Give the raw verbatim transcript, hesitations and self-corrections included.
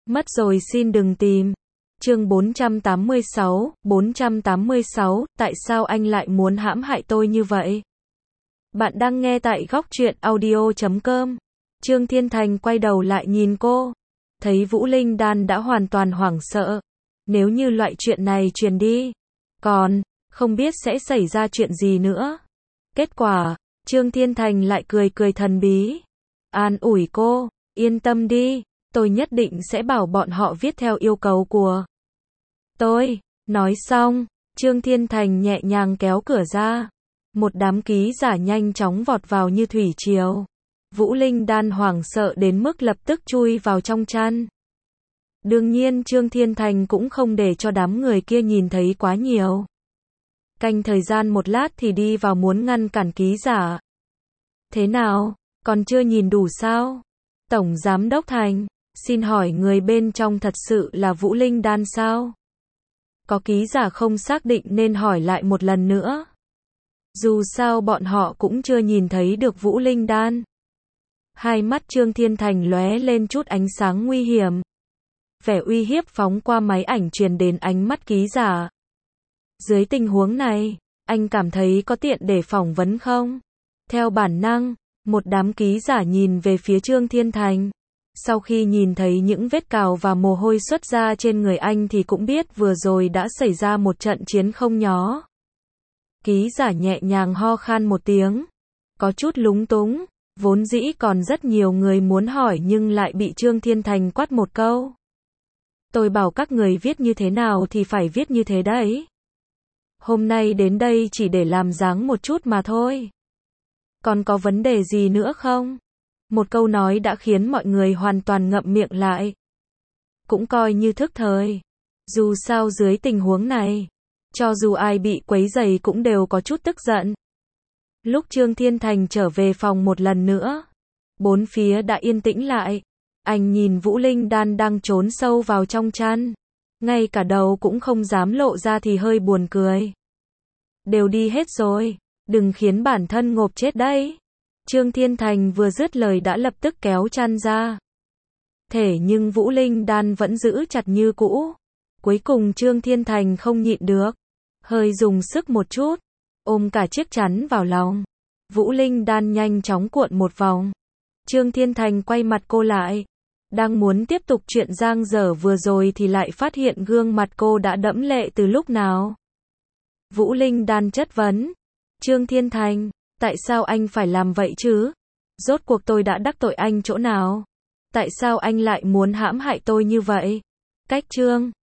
Mất rồi xin đừng tìm. Chương bốn trăm tám mươi sáu, bốn trăm tám mươi sáu, tại sao anh lại muốn hãm hại tôi như vậy? Bạn đang nghe tại góc truyện audio chấm com. Trương Thiên Thành quay đầu lại nhìn cô, thấy Vũ Linh Đan đã hoàn toàn hoảng sợ. Nếu như loại chuyện này truyền đi, còn không biết sẽ xảy ra chuyện gì nữa. Kết quả, Trương Thiên Thành lại cười cười thần bí, an ủi cô, yên tâm đi, tôi nhất định sẽ bảo bọn họ viết theo yêu cầu của tôi. Nói xong, Trương Thiên Thành nhẹ nhàng kéo cửa ra. Một đám ký giả nhanh chóng vọt vào như thủy triều. Vũ Linh Đan hoảng sợ đến mức lập tức chui vào trong chăn. Đương nhiên Trương Thiên Thành cũng không để cho đám người kia nhìn thấy quá nhiều. Canh thời gian một lát thì đi vào muốn ngăn cản ký giả. Thế nào, còn chưa nhìn đủ sao? Tổng Giám đốc Thành, xin hỏi người bên trong thật sự là Vũ Linh Đan sao? Có ký giả không xác định nên hỏi lại một lần nữa. Dù sao bọn họ cũng chưa nhìn thấy được Vũ Linh Đan. Hai mắt Trương Thiên Thành lóe lên chút ánh sáng nguy hiểm. Vẻ uy hiếp phóng qua máy ảnh truyền đến ánh mắt ký giả. Dưới tình huống này, anh cảm thấy có tiện để phỏng vấn không? Theo bản năng, một đám ký giả nhìn về phía Trương Thiên Thành. Sau khi nhìn thấy những vết cào và mồ hôi xuất ra trên người anh thì cũng biết vừa rồi đã xảy ra một trận chiến không nhỏ. Ký giả nhẹ nhàng ho khan một tiếng, có chút lúng túng, vốn dĩ còn rất nhiều người muốn hỏi nhưng lại bị Trương Thiên Thành quát một câu. Tôi bảo các người viết như thế nào thì phải viết như thế đấy. Hôm nay đến đây chỉ để làm dáng một chút mà thôi. Còn có vấn đề gì nữa không? Một câu nói đã khiến mọi người hoàn toàn ngậm miệng lại. Cũng coi như thức thời. Dù sao dưới tình huống này, cho dù ai bị quấy rầy cũng đều có chút tức giận. Lúc Trương Thiên Thành trở về phòng một lần nữa, bốn phía đã yên tĩnh lại. Anh nhìn Vũ Linh Đan đang trốn sâu vào trong chăn, ngay cả đầu cũng không dám lộ ra thì hơi buồn cười. Đều đi hết rồi, đừng khiến bản thân ngộp chết đấy. Trương Thiên Thành vừa dứt lời đã lập tức kéo chăn ra. Thế nhưng Vũ Linh Đan vẫn giữ chặt như cũ. Cuối cùng Trương Thiên Thành không nhịn được, hơi dùng sức một chút, ôm cả chiếc chăn vào lòng. Vũ Linh Đan nhanh chóng cuộn một vòng. Trương Thiên Thành quay mặt cô lại, đang muốn tiếp tục chuyện giang dở vừa rồi thì lại phát hiện gương mặt cô đã đẫm lệ từ lúc nào. Vũ Linh Đan chất vấn, Trương Thiên Thành, tại sao anh phải làm vậy chứ? Rốt cuộc tôi đã đắc tội anh chỗ nào? Tại sao anh lại muốn hãm hại tôi như vậy? Cách Trương